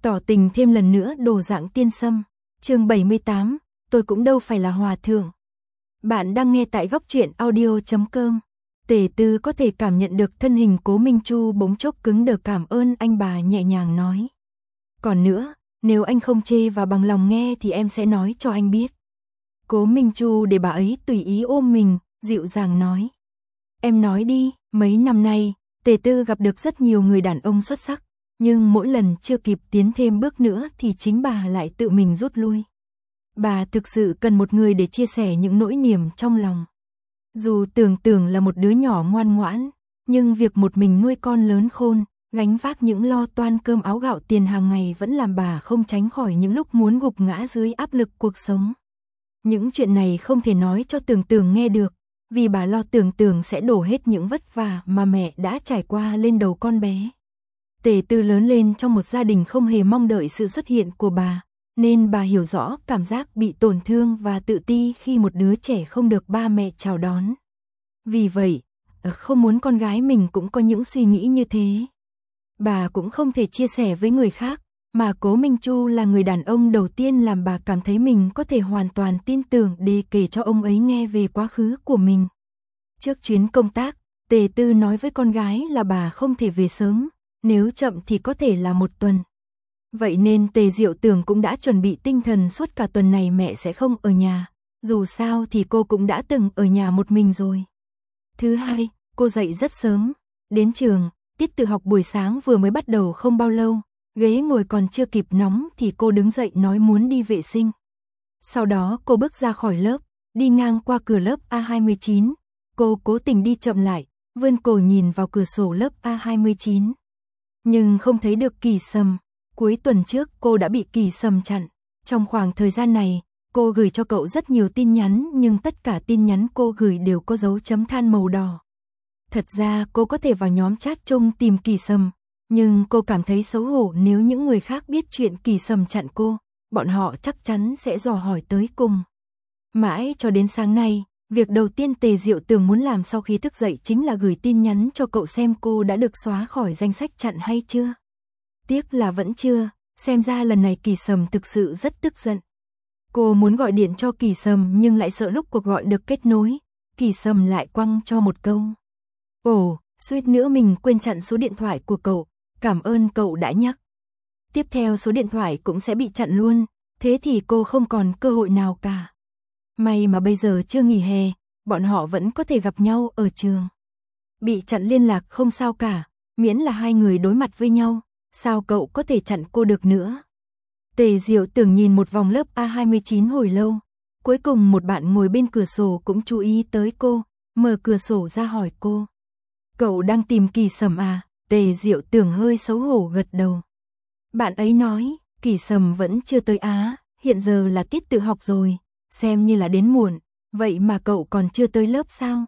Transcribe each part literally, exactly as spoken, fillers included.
Tỏ tình thêm lần nữa đồ dạng tiên sâm. Chương bảy mươi tám, tôi cũng đâu phải là hòa thượng. Bạn đang nghe tại góc truyện audio chấm com. Tề Tư có thể cảm nhận được thân hình Cố Minh Chu bỗng chốc cứng đờ. Cảm ơn anh, bà nhẹ nhàng nói. Còn nữa, nếu anh không chê và bằng lòng nghe thì em sẽ nói cho anh biết. Cố Minh Chu để bà ấy tùy ý ôm mình, dịu dàng nói. Em nói đi. Mấy năm nay, Tề Tư gặp được rất nhiều người đàn ông xuất sắc, nhưng mỗi lần chưa kịp tiến thêm bước nữa thì chính bà lại tự mình rút lui. Bà thực sự cần một người để chia sẻ những nỗi niềm trong lòng. Dù Tưởng Tưởng là một đứa nhỏ ngoan ngoãn, nhưng việc một mình nuôi con lớn khôn, gánh vác những lo toan cơm áo gạo tiền hàng ngày vẫn làm bà không tránh khỏi những lúc muốn gục ngã dưới áp lực cuộc sống. Những chuyện này không thể nói cho Tưởng Tưởng nghe được, vì bà lo Tưởng Tưởng sẽ đổ hết những vất vả mà mẹ đã trải qua lên đầu con bé. Tề Tư lớn lên trong một gia đình không hề mong đợi sự xuất hiện của bà, nên bà hiểu rõ cảm giác bị tổn thương và tự ti khi một đứa trẻ không được ba mẹ chào đón. Vì vậy, không muốn con gái mình cũng có những suy nghĩ như thế. Bà cũng không thể chia sẻ với người khác, mà Cố Minh Chu là người đàn ông đầu tiên làm bà cảm thấy mình có thể hoàn toàn tin tưởng để kể cho ông ấy nghe về quá khứ của mình. Trước chuyến công tác, Tề Tư nói với con gái là bà không thể về sớm, nếu chậm thì có thể là một tuần. Vậy nên Tề Diệu Tưởng cũng đã chuẩn bị tinh thần suốt cả tuần này mẹ sẽ không ở nhà, dù sao thì cô cũng đã từng ở nhà một mình rồi. Thứ hai, cô dậy rất sớm, đến trường, tiết tự học buổi sáng vừa mới bắt đầu không bao lâu, ghế ngồi còn chưa kịp nóng thì cô đứng dậy nói muốn đi vệ sinh. Sau đó cô bước ra khỏi lớp, đi ngang qua cửa lớp A hai mươi chín, cô cố tình đi chậm lại, vươn cổ nhìn vào cửa sổ lớp A hai mươi chín. Nhưng không thấy được Kỳ Sầm. Cuối tuần trước cô đã bị Kỳ Sầm chặn. Trong khoảng thời gian này, cô gửi cho cậu rất nhiều tin nhắn, nhưng tất cả tin nhắn cô gửi đều có dấu chấm than màu đỏ. Thật ra cô có thể vào nhóm chat chung tìm Kỳ Sầm, nhưng cô cảm thấy xấu hổ nếu những người khác biết chuyện Kỳ Sầm chặn cô, bọn họ chắc chắn sẽ dò hỏi tới cùng. Mãi cho đến sáng nay, việc đầu tiên Tề Diệu Tưởng muốn làm sau khi thức dậy chính là gửi tin nhắn cho cậu xem cô đã được xóa khỏi danh sách chặn hay chưa. Tiếc là vẫn chưa, xem ra lần này Kỳ Sầm thực sự rất tức giận. Cô muốn gọi điện cho Kỳ Sầm nhưng lại sợ lúc cuộc gọi được kết nối, Kỳ Sầm lại quăng cho một câu. Ồ, suýt nữa mình quên chặn số điện thoại của cậu, cảm ơn cậu đã nhắc. Tiếp theo số điện thoại cũng sẽ bị chặn luôn, thế thì cô không còn cơ hội nào cả. May mà bây giờ chưa nghỉ hè, bọn họ vẫn có thể gặp nhau ở trường. Bị chặn liên lạc không sao cả, miễn là hai người đối mặt với nhau, sao cậu có thể chặn cô được nữa. Tề Diệu Tưởng nhìn một vòng lớp A hai mươi chín hồi lâu, cuối cùng một bạn ngồi bên cửa sổ cũng chú ý tới cô, mở cửa sổ ra hỏi cô. Cậu đang tìm Kỳ Sầm à? Tề Diệu Tưởng hơi xấu hổ gật đầu. Bạn ấy nói, Kỳ Sầm vẫn chưa tới á, hiện giờ là tiết tự học rồi, xem như là đến muộn, vậy mà cậu còn chưa tới lớp sao?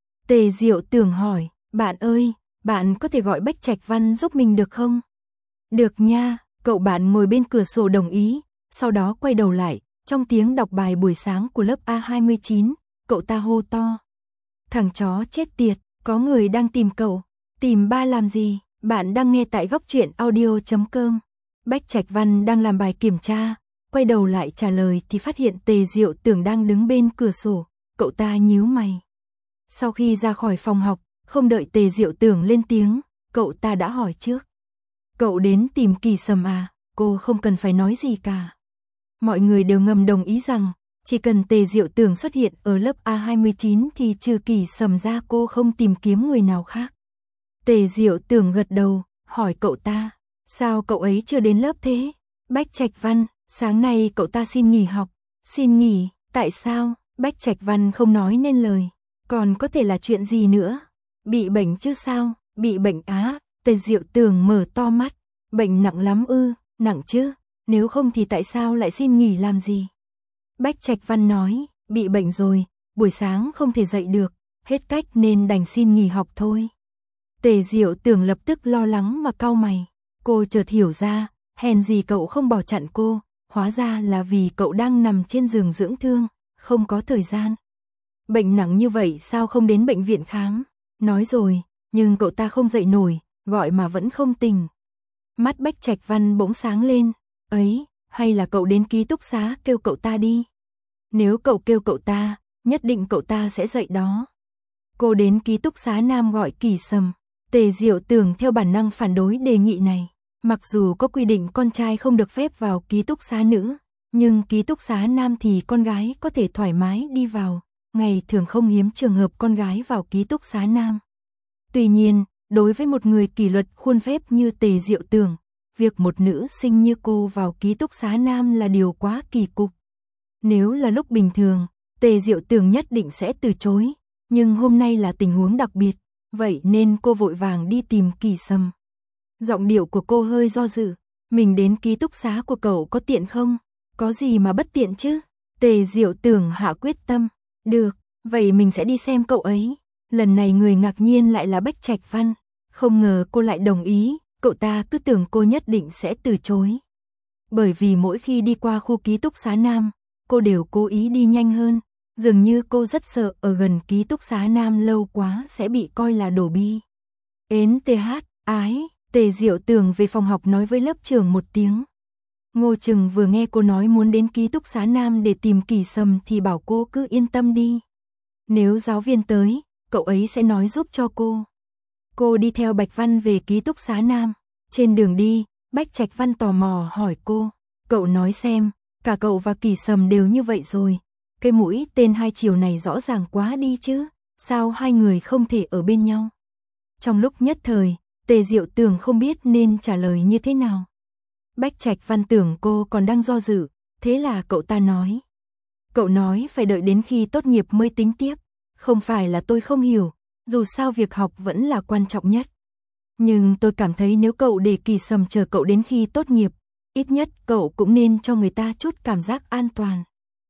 Tề Diệu Tưởng hỏi, bạn ơi, bạn có thể gọi Bách Trạch Văn giúp mình được không? Được nha, cậu bạn ngồi bên cửa sổ đồng ý, sau đó quay đầu lại, trong tiếng đọc bài buổi sáng của lớp A hai mươi chín, cậu ta hô to. Thằng chó chết tiệt, có người đang tìm cậu, tìm ba làm gì? Bạn đang nghe tại góc truyện audio chấm com. Bách Trạch Văn đang làm bài kiểm tra, quay đầu lại trả lời thì phát hiện Tề Diệu Tưởng đang đứng bên cửa sổ, cậu ta nhíu mày. Sau khi ra khỏi phòng học, không đợi Tề Diệu Tưởng lên tiếng, cậu ta đã hỏi trước. Cậu đến tìm Kỳ Sầm à? Cô không cần phải nói gì cả. Mọi người đều ngầm đồng ý rằng, chỉ cần Tề Diệu Tưởng xuất hiện ở lớp A hai mươi chín thì trừ Kỳ Sầm ra cô không tìm kiếm người nào khác. Tề Diệu Tưởng gật đầu, hỏi cậu ta, sao cậu ấy chưa đến lớp thế? Bách Trạch Văn, sáng nay cậu ta xin nghỉ học. Xin nghỉ, tại sao? Bách Trạch Văn không nói nên lời. Còn có thể là chuyện gì nữa? Bị bệnh chứ sao? Bị bệnh á? Tề Diệu Tưởng mở to mắt. Bệnh nặng lắm ư? Nặng chứ? Nếu không thì tại sao lại xin nghỉ làm gì? Bách Trạch Văn nói, bị bệnh rồi, buổi sáng không thể dậy được, hết cách nên đành xin nghỉ học thôi. Tề Diệu Tưởng lập tức lo lắng mà cau mày. Cô chợt hiểu ra, hèn gì cậu không bỏ chặn cô, hóa ra là vì cậu đang nằm trên giường dưỡng thương, không có thời gian. Bệnh nặng như vậy sao không đến bệnh viện khám? Nói rồi, nhưng cậu ta không dậy nổi, gọi mà vẫn không tỉnh. Mắt Bách Trạch Văn bỗng sáng lên, ấy, hay là cậu đến ký túc xá kêu cậu ta đi. Nếu cậu kêu cậu ta, nhất định cậu ta sẽ dậy đó. Cô đến ký túc xá nam gọi Kỳ Sầm. Tề Diệu Tường theo bản năng phản đối đề nghị này. Mặc dù có quy định con trai không được phép vào ký túc xá nữ, nhưng ký túc xá nam thì con gái có thể thoải mái đi vào. Ngày thường không hiếm trường hợp con gái vào ký túc xá nam. Tuy nhiên, đối với một người kỷ luật khuôn phép như Tề Diệu Tường, việc một nữ sinh như cô vào ký túc xá nam là điều quá kỳ cục. Nếu là lúc bình thường, Tề Diệu Tường nhất định sẽ từ chối, nhưng hôm nay là tình huống đặc biệt, vậy nên cô vội vàng đi tìm Kỳ Sầm. Giọng điệu của cô hơi do dự, mình đến ký túc xá của cậu có tiện không? Có gì mà bất tiện chứ? Tề Diệu Tường hạ quyết tâm, được, vậy mình sẽ đi xem cậu ấy. Lần này người ngạc nhiên lại là Bách Trạch Văn, không ngờ cô lại đồng ý, cậu ta cứ tưởng cô nhất định sẽ từ chối. Bởi vì mỗi khi đi qua khu ký túc xá nam, cô đều cố ý đi nhanh hơn, dường như cô rất sợ ở gần ký túc xá nam lâu quá sẽ bị coi là đổ bi. Ến tê hát, ái, Tề Diệu Tường về phòng học nói với lớp trưởng một tiếng. Ngô Trừng vừa nghe cô nói muốn đến ký túc xá nam để tìm Kỳ Sầm thì bảo cô cứ yên tâm đi. Nếu giáo viên tới, cậu ấy sẽ nói giúp cho cô. Cô đi theo Bạch Văn về ký túc xá nam. Trên đường đi, Bách Trạch Văn tò mò hỏi cô, cậu nói xem, cả cậu và Kỳ Sầm đều như vậy rồi. Cái mũi tên hai chiều này rõ ràng quá đi chứ, sao hai người không thể ở bên nhau? Trong lúc nhất thời, Tề Diệu Tường không biết nên trả lời như thế nào. Bách Trạch Văn tưởng cô còn đang do dự, thế là cậu ta nói. Cậu nói phải đợi đến khi tốt nghiệp mới tính tiếp, không phải là tôi không hiểu, dù sao việc học vẫn là quan trọng nhất. Nhưng tôi cảm thấy nếu cậu để Kỳ Sầm chờ cậu đến khi tốt nghiệp, ít nhất cậu cũng nên cho người ta chút cảm giác an toàn.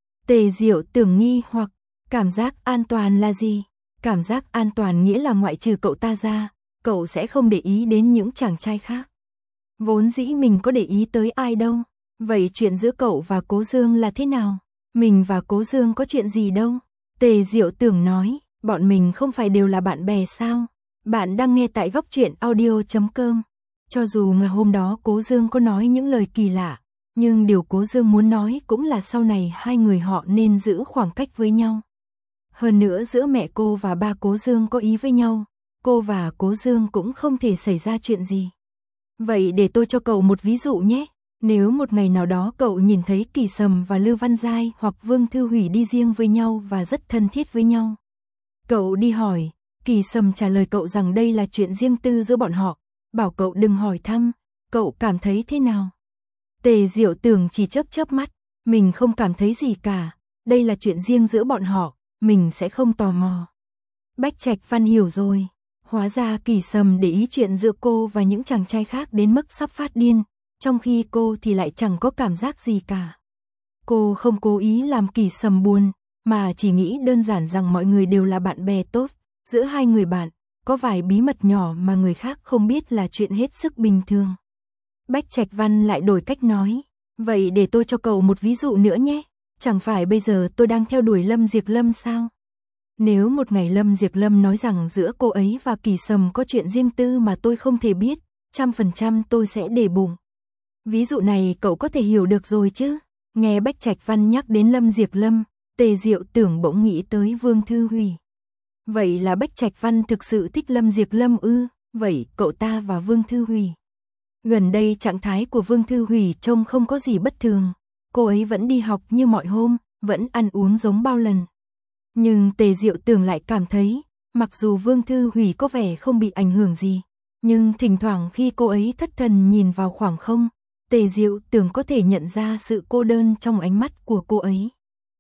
Tề Diệu Tường nghi hoặc, cảm giác an toàn là gì? Cảm giác an toàn nghĩa là ngoại trừ cậu ta ra, cậu sẽ không để ý đến những chàng trai khác. Vốn dĩ mình có để ý tới ai đâu. Vậy chuyện giữa cậu và Cố Dương là thế nào? Mình và Cố Dương có chuyện gì đâu? Tề Diệu Tường nói, bọn mình không phải đều là bạn bè sao? Bạn đang nghe tại góc truyện audio chấm com. Cho dù ngày hôm đó Cố Dương có nói những lời kỳ lạ, nhưng điều Cố Dương muốn nói cũng là sau này hai người họ nên giữ khoảng cách với nhau. Hơn nữa giữa mẹ cô và ba Cố Dương có ý với nhau, cô và Cố Dương cũng không thể xảy ra chuyện gì. Vậy để tôi cho cậu một ví dụ nhé. Nếu một ngày nào đó cậu nhìn thấy Kỳ Sầm và Lưu Văn Giai hoặc Vương Thư Hủy đi riêng với nhau và rất thân thiết với nhau. Cậu đi hỏi, Kỳ Sầm trả lời cậu rằng đây là chuyện riêng tư giữa bọn họ, bảo cậu đừng hỏi thăm, cậu cảm thấy thế nào? Tề Diệu Tường chỉ chớp chớp mắt, mình không cảm thấy gì cả, đây là chuyện riêng giữa bọn họ, mình sẽ không tò mò. Bách Trạch Văn hiểu rồi, hóa ra Kỳ Sầm để ý chuyện giữa cô và những chàng trai khác đến mức sắp phát điên, trong khi cô thì lại chẳng có cảm giác gì cả. Cô không cố ý làm Kỳ Sầm buồn, mà chỉ nghĩ đơn giản rằng mọi người đều là bạn bè tốt, giữa hai người bạn, có vài bí mật nhỏ mà người khác không biết là chuyện hết sức bình thường. Bách Trạch Văn lại đổi cách nói, vậy để tôi cho cậu một ví dụ nữa nhé, chẳng phải bây giờ tôi đang theo đuổi Lâm Diệp Lâm sao? Nếu một ngày Lâm Diệp Lâm nói rằng giữa cô ấy và Kỳ Sầm có chuyện riêng tư mà tôi không thể biết, trăm phần trăm tôi sẽ để bụng. Ví dụ này cậu có thể hiểu được rồi chứ? Nghe Bách Trạch Văn nhắc đến Lâm Diệp Lâm, Tề Diệu Tưởng bỗng nghĩ tới Vương Thư Hủy. Vậy là Bách Trạch Văn thực sự thích Lâm Diệp Lâm ư? Vậy cậu ta và Vương Thư Hủy. Gần đây trạng thái của Vương Thư Hủy trông không có gì bất thường. Cô ấy vẫn đi học như mọi hôm, vẫn ăn uống giống bao lần. Nhưng Tề Diệu Tưởng lại cảm thấy, mặc dù Vương Thư Hủy có vẻ không bị ảnh hưởng gì, nhưng thỉnh thoảng khi cô ấy thất thần nhìn vào khoảng không, Tề Diệu Tưởng có thể nhận ra sự cô đơn trong ánh mắt của cô ấy.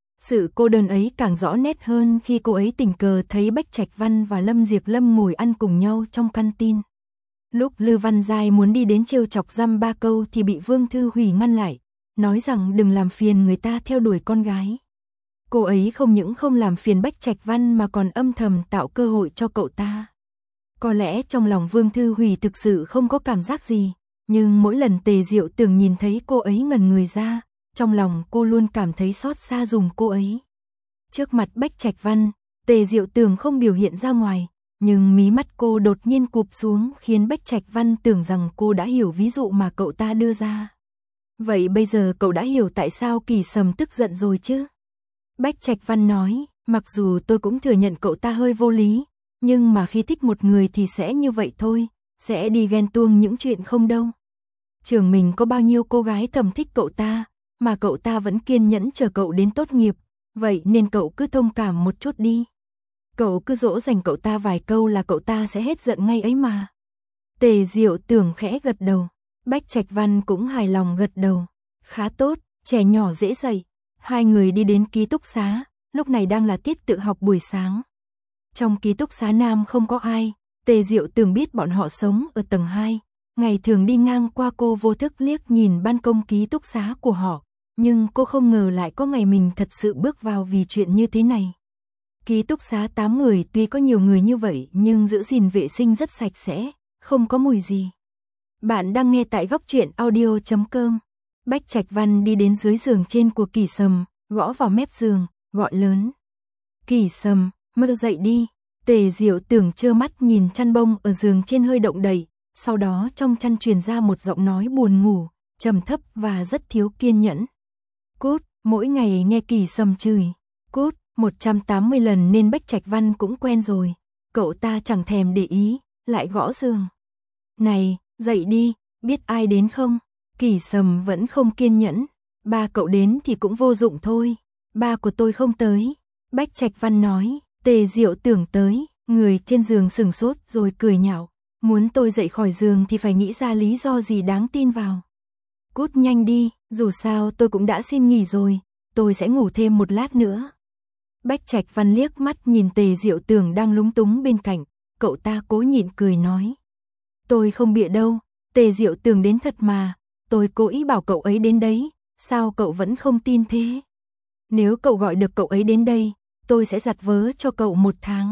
Sự cô đơn ấy càng rõ nét hơn khi cô ấy tình cờ thấy Bách Trạch Văn và Lâm Diệp Lâm ngồi ăn cùng nhau trong canteen. Lúc Lưu Văn Giai muốn đi đến trêu chọc dăm ba câu thì bị Vương Thư Hủy ngăn lại, nói rằng đừng làm phiền người ta theo đuổi con gái. Cô ấy không những không làm phiền Bách Trạch Văn mà còn âm thầm tạo cơ hội cho cậu ta. Có lẽ trong lòng Vương Thư Hủy thực sự không có cảm giác gì, nhưng mỗi lần Tề Diệu Tưởng nhìn thấy cô ấy ngẩn người ra, trong lòng cô luôn cảm thấy xót xa dùm cô ấy. Trước mặt Bách Trạch Văn, Tề Diệu Tưởng không biểu hiện ra ngoài, Nhưng mí mắt cô đột nhiên cụp xuống khiến Bách Trạch Văn tưởng rằng cô đã hiểu ví dụ mà cậu ta đưa ra. Vậy bây giờ cậu đã hiểu tại sao Kỳ Sầm tức giận rồi chứ? Bách Trạch Văn nói, mặc dù tôi cũng thừa nhận cậu ta hơi vô lý, nhưng mà khi thích một người thì sẽ như vậy thôi, sẽ đi ghen tuông những chuyện không đâu. Trường mình có bao nhiêu cô gái thầm thích cậu ta, mà cậu ta vẫn kiên nhẫn chờ cậu đến tốt nghiệp, vậy nên cậu cứ thông cảm một chút đi. Cậu cứ dỗ dành cậu ta vài câu là cậu ta sẽ hết giận ngay ấy mà. Tề Diệu Tưởng khẽ gật đầu, Bách Trạch Văn cũng hài lòng gật đầu. Khá tốt, trẻ nhỏ dễ dạy. Hai người đi đến ký túc xá, lúc này đang là tiết tự học buổi sáng. Trong ký túc xá nam không có ai, Tề Diệu Tưởng biết bọn họ sống ở tầng hai. Ngày thường đi ngang qua cô vô thức liếc nhìn ban công ký túc xá của họ, nhưng cô không ngờ lại có ngày mình thật sự bước vào vì chuyện như thế này. Ký túc xá tám người tuy có nhiều người như vậy nhưng giữ gìn vệ sinh rất sạch sẽ, không có mùi gì. Bạn đang nghe tại góc truyện audio chấm com. Bách Trạch Văn đi đến dưới giường trên của Kỳ Sầm, gõ vào mép giường, gọi lớn. Kỳ Sầm, mơ dậy đi. Tề Diệu Tưởng trơ mắt nhìn chăn bông ở giường trên hơi động đậy, sau đó trong chăn truyền ra một giọng nói buồn ngủ, trầm thấp và rất thiếu kiên nhẫn. Cút, mỗi ngày nghe Kỳ Sầm chửi. Cút, một trăm tám mươi lần nên Bách Trạch Văn cũng quen rồi. Cậu ta chẳng thèm để ý, lại gõ giường. Này, dậy đi, biết ai đến không? Kỳ Sầm vẫn không kiên nhẫn. Ba cậu đến thì cũng vô dụng thôi. Ba của tôi không tới. Bách Trạch Văn nói. Tề Diệu Tưởng tới, người trên giường sừng sốt rồi cười nhạo. Muốn tôi dậy khỏi giường thì phải nghĩ ra lý do gì đáng tin vào. Cút nhanh đi, dù sao tôi cũng đã xin nghỉ rồi, tôi sẽ ngủ thêm một lát nữa. Bách Trạch Văn liếc mắt nhìn Tề Diệu Tưởng đang lúng túng bên cạnh, cậu ta cố nhịn cười nói. Tôi không bịa đâu, Tề Diệu Tưởng đến thật mà, tôi cố ý bảo cậu ấy đến đấy, sao cậu vẫn không tin thế? Nếu cậu gọi được cậu ấy đến đây, tôi sẽ giặt vớ cho cậu một tháng.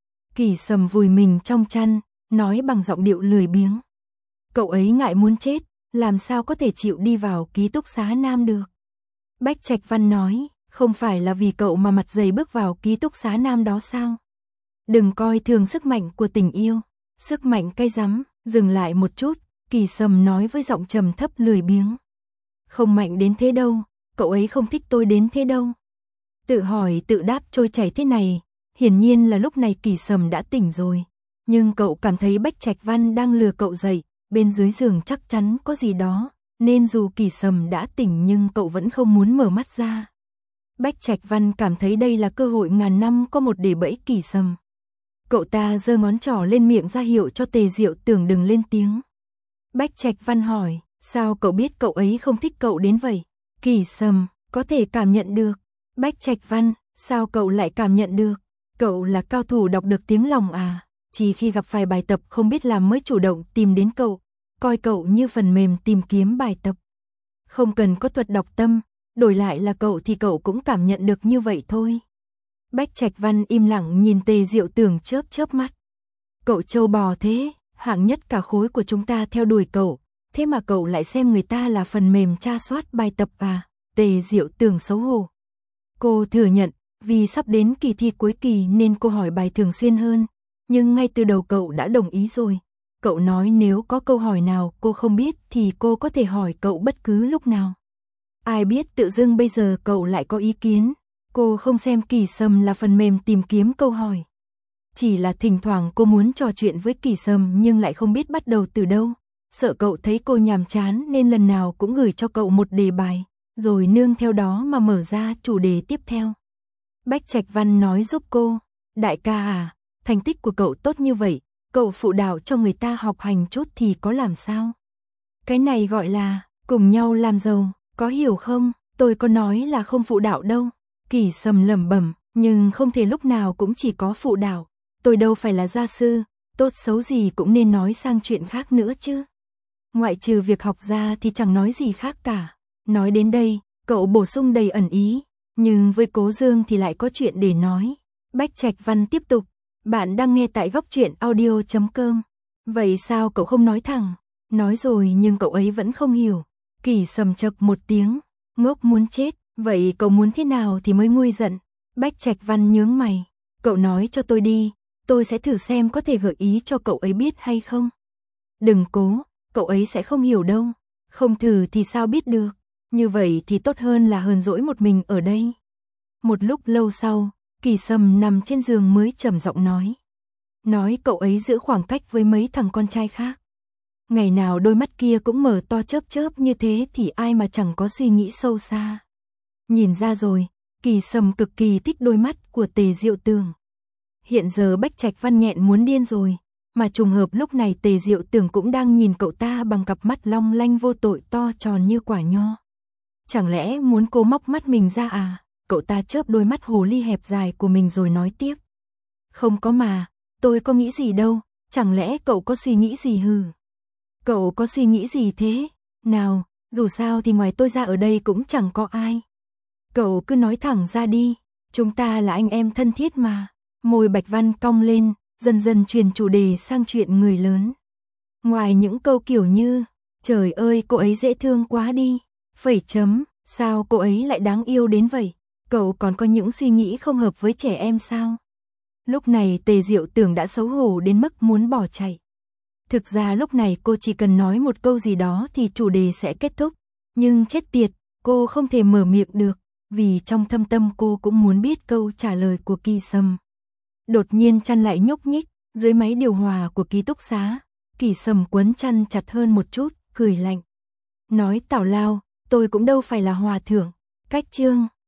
Kỳ Sầm vùi mình trong chăn, nói bằng giọng điệu lười biếng. Cậu ấy ngại muốn chết, làm sao có thể chịu đi vào ký túc xá nam được. Bách Trạch Văn nói, không phải là vì cậu mà mặt dày bước vào ký túc xá nam đó sao? Đừng coi thường sức mạnh của tình yêu, sức mạnh cay rắm. Dừng lại một chút, Kỳ Sầm nói với giọng trầm thấp lười biếng. Không mạnh đến thế đâu, cậu ấy không thích tôi đến thế đâu. Tự hỏi tự đáp trôi chảy thế này, hiển nhiên là lúc này Kỳ Sầm đã tỉnh rồi. Nhưng cậu cảm thấy Bách Trạch Văn đang lừa cậu dậy, bên dưới giường chắc chắn có gì đó, nên dù Kỳ Sầm đã tỉnh nhưng cậu vẫn không muốn mở mắt ra. Bách Trạch Văn cảm thấy đây là cơ hội ngàn năm có một để bẫy Kỳ Sầm. Cậu ta giơ ngón trỏ lên miệng ra hiệu cho Tề Diệu Tưởng đừng lên tiếng. Bách Trạch Văn hỏi, sao cậu biết cậu ấy không thích cậu đến vậy? Kỳ Sầm, có thể cảm nhận được. Bách Trạch Văn, sao cậu lại cảm nhận được? Cậu là cao thủ đọc được tiếng lòng à? Chỉ khi gặp phải bài tập không biết làm mới chủ động tìm đến cậu, coi cậu như phần mềm tìm kiếm bài tập. Không cần có thuật đọc tâm, đổi lại là cậu thì cậu cũng cảm nhận được như vậy thôi. Bách Trạch Văn im lặng nhìn Tề Diệu Tưởng chớp chớp mắt. Cậu trâu bò thế, hạng nhất cả khối của chúng ta theo đuổi cậu, thế mà cậu lại xem người ta là phần mềm tra soát bài tập à? Tề Diệu Tưởng xấu hổ. Cô thừa nhận, vì sắp đến kỳ thi cuối kỳ nên cô hỏi bài thường xuyên hơn, nhưng ngay từ đầu cậu đã đồng ý rồi. Cậu nói nếu có câu hỏi nào cô không biết thì cô có thể hỏi cậu bất cứ lúc nào. Ai biết tự dưng bây giờ cậu lại có ý kiến. Cô không xem Kỳ Sầm là phần mềm tìm kiếm câu hỏi. Chỉ là thỉnh thoảng cô muốn trò chuyện với Kỳ Sầm nhưng lại không biết bắt đầu từ đâu. Sợ cậu thấy cô nhàm chán nên lần nào cũng gửi cho cậu một đề bài, rồi nương theo đó mà mở ra chủ đề tiếp theo. Bách Trạch Văn nói giúp cô, đại ca à, thành tích của cậu tốt như vậy, cậu phụ đạo cho người ta học hành chút thì có làm sao? Cái này gọi là cùng nhau làm giàu, có hiểu không? Tôi có nói là không phụ đạo đâu. Kỳ Sầm lẩm bẩm, nhưng không thể lúc nào cũng chỉ có phụ đạo. Tôi đâu phải là gia sư, tốt xấu gì cũng nên nói sang chuyện khác nữa chứ. Ngoại trừ việc học ra thì chẳng nói gì khác cả. Nói đến đây, cậu bổ sung đầy ẩn ý, nhưng với Cố Dương thì lại có chuyện để nói. Bách Trạch Văn tiếp tục, bạn đang nghe tại góc truyện audio chấm com. Vậy sao cậu không nói thẳng? Nói rồi nhưng cậu ấy vẫn không hiểu. Kỳ Sầm chậc một tiếng, ngốc muốn chết. Vậy cậu muốn thế nào thì mới nguôi giận? Bách Trạch Văn nhướng mày. Cậu nói cho tôi đi, tôi sẽ thử xem có thể gợi ý cho cậu ấy biết hay không. Đừng cố, cậu ấy sẽ không hiểu đâu, không thử thì sao biết được, như vậy thì tốt hơn là hờn dỗi một mình ở đây. Một lúc lâu sau, Kỳ Sâm nằm trên giường mới trầm giọng nói. Nói cậu ấy giữ khoảng cách với mấy thằng con trai khác. Ngày nào đôi mắt kia cũng mở to chớp chớp như thế thì ai mà chẳng có suy nghĩ sâu xa. Nhìn ra rồi, Kỳ Sâm cực kỳ thích đôi mắt của Tề Diệu Tường. Hiện giờ Bách Trạch Văn nghẹn muốn điên rồi, mà trùng hợp lúc này Tề Diệu Tường cũng đang nhìn cậu ta bằng cặp mắt long lanh vô tội to tròn như quả nho. Chẳng lẽ muốn cô móc mắt mình ra à? Cậu ta chớp đôi mắt hồ ly hẹp dài của mình rồi nói tiếp. Không có mà, tôi có nghĩ gì đâu, chẳng lẽ cậu có suy nghĩ gì hừ? Cậu có suy nghĩ gì thế? Nào, dù sao thì ngoài tôi ra ở đây cũng chẳng có ai. Cậu cứ nói thẳng ra đi, chúng ta là anh em thân thiết mà. Môi Bạch Văn cong lên, dần dần chuyển chủ đề sang chuyện người lớn. Ngoài những câu kiểu như, trời ơi cô ấy dễ thương quá đi, phẩy chấm, sao cô ấy lại đáng yêu đến vậy? Cậu còn có những suy nghĩ không hợp với trẻ em sao? Lúc này Tề Diệu Tường đã xấu hổ đến mức muốn bỏ chạy. Thực ra lúc này cô chỉ cần nói một câu gì đó thì chủ đề sẽ kết thúc. Nhưng chết tiệt, cô không thể mở miệng được, vì trong thâm tâm cô cũng muốn biết câu trả lời của Kỳ Sâm. Đột nhiên chăn lại nhúc nhích, dưới máy điều hòa của ký túc xá, Kỳ Sâm quấn chăn chặt hơn một chút, cười lạnh. Nói tào lao, tôi cũng đâu phải là hòa thượng, cách chương.